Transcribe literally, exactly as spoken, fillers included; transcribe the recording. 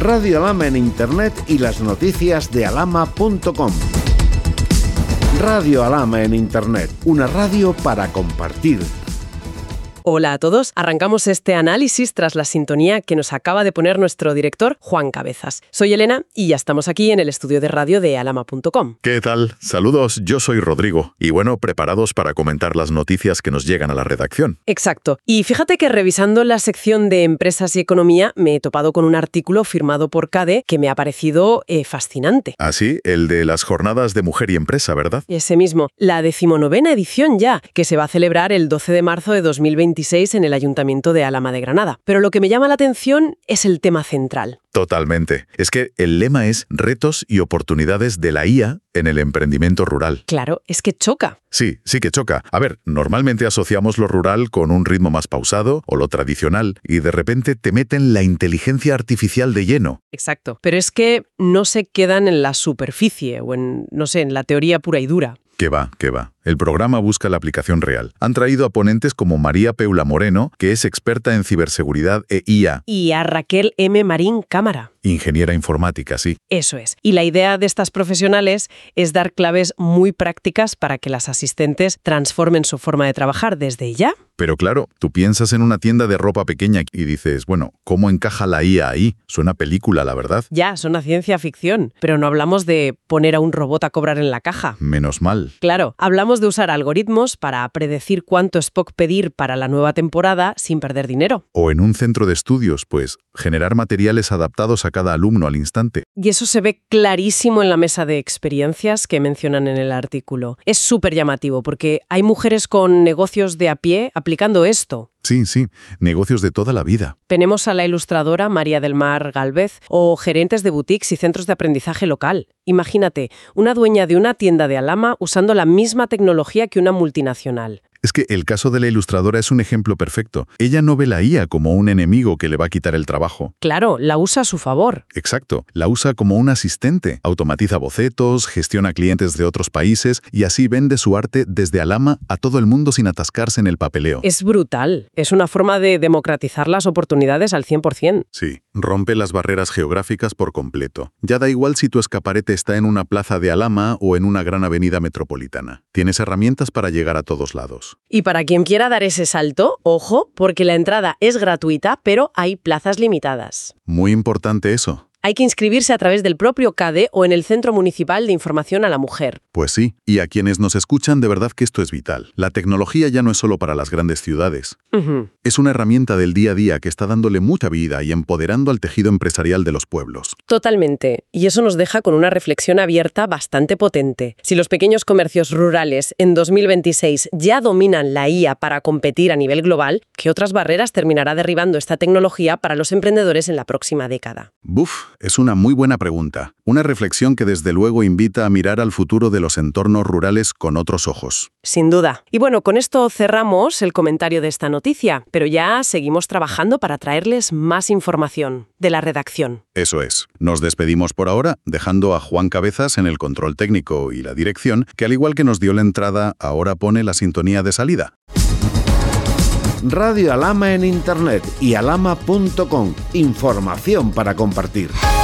Radio Alhama en Internet y las noticias de alhama punto com. Radio Alhama en Internet, una radio para compartir. Hola a todos, arrancamos este análisis tras la sintonía que nos acaba de poner nuestro director Juan Cabezas. Soy Elena y ya estamos aquí en el estudio de radio de alhama punto com. ¿Qué tal? Saludos, yo soy Rodrigo. Y bueno, preparados para comentar las noticias que nos llegan a la redacción. Exacto. Y fíjate que revisando la sección de Empresas y Economía me he topado con un artículo firmado por CADE que me ha parecido eh, fascinante. Ah, sí, el de las jornadas de mujer y empresa, ¿verdad? Ese mismo, la decimonovena edición ya, que se va a celebrar el doce de marzo de dos mil veintiséis en el Ayuntamiento de Alhama de Granada. Pero lo que me llama la atención es el tema central. Totalmente. Es que el lema es retos y oportunidades de la I A en el emprendimiento rural. Claro, es que choca. Sí, sí que choca. A ver, normalmente asociamos lo rural con un ritmo más pausado o lo tradicional y de repente te meten la inteligencia artificial de lleno. Exacto. Pero es que no se quedan en la superficie o en, no sé, en la teoría pura y dura. Que va, que va. El programa busca la aplicación real. Han traído a ponentes como María Peula Moreno, que es experta en ciberseguridad e I A. Y a Raquel M. Marín Cámara. Ingeniera informática, sí. Eso es. Y la idea de estas profesionales es dar claves muy prácticas para que las asistentes transformen su forma de trabajar desde ya. Pero claro, tú piensas en una tienda de ropa pequeña y dices, bueno, ¿cómo encaja la I A ahí? Suena película, la verdad. Ya, suena ciencia ficción. Pero no hablamos de poner a un robot a cobrar en la caja. Menos mal. Claro, hablamos de usar algoritmos para predecir cuánto Spock pedir para la nueva temporada sin perder dinero. O en un centro de estudios, pues, generar materiales adaptados a cada alumno al instante. Y eso se ve clarísimo en la mesa de experiencias que mencionan en el artículo. Es súper llamativo porque hay mujeres con negocios de a pie aplicando esto. Sí, sí, negocios de toda la vida. Tenemos a la ilustradora María del Mar Galvez o gerentes de boutiques y centros de aprendizaje local. Imagínate, una dueña de una tienda de Alhama usando la misma tecnología que una multinacional. Es que el caso de la ilustradora es un ejemplo perfecto. Ella no ve la I A como un enemigo que le va a quitar el trabajo. Claro, la usa a su favor. Exacto, la usa como un asistente. Automatiza bocetos, gestiona clientes de otros países y así vende su arte desde Alhama a todo el mundo sin atascarse en el papeleo. Es brutal. Es una forma de democratizar las oportunidades al cien por cien. Sí, rompe las barreras geográficas por completo. Ya da igual si tu escaparate está en una plaza de Alhama o en una gran avenida metropolitana. Tienes herramientas para llegar a todos lados. Y para quien quiera dar ese salto, ojo, porque la entrada es gratuita, pero hay plazas limitadas. Muy importante eso. Hay que inscribirse a través del propio CADE o en el Centro Municipal de Información a la Mujer. Pues sí, y a quienes nos escuchan, de verdad que esto es vital. La tecnología ya no es solo para las grandes ciudades. Uh-huh. Es una herramienta del día a día que está dándole mucha vida y empoderando al tejido empresarial de los pueblos. Totalmente. Y eso nos deja con una reflexión abierta bastante potente. Si los pequeños comercios rurales en dos mil veintiséis ya dominan la I A para competir a nivel global, ¿qué otras barreras terminará derribando esta tecnología para los emprendedores en la próxima década? Buf. Es una muy buena pregunta, una reflexión que desde luego invita a mirar al futuro de los entornos rurales con otros ojos. Sin duda. Y bueno, con esto cerramos el comentario de esta noticia, pero ya seguimos trabajando para traerles más información de la redacción. Eso es. Nos despedimos por ahora, dejando a Juan Cabezas en el control técnico y la dirección, que al igual que nos dio la entrada, ahora pone la sintonía de salida. Radio Alhama en Internet y alhama punto com. Información para compartir.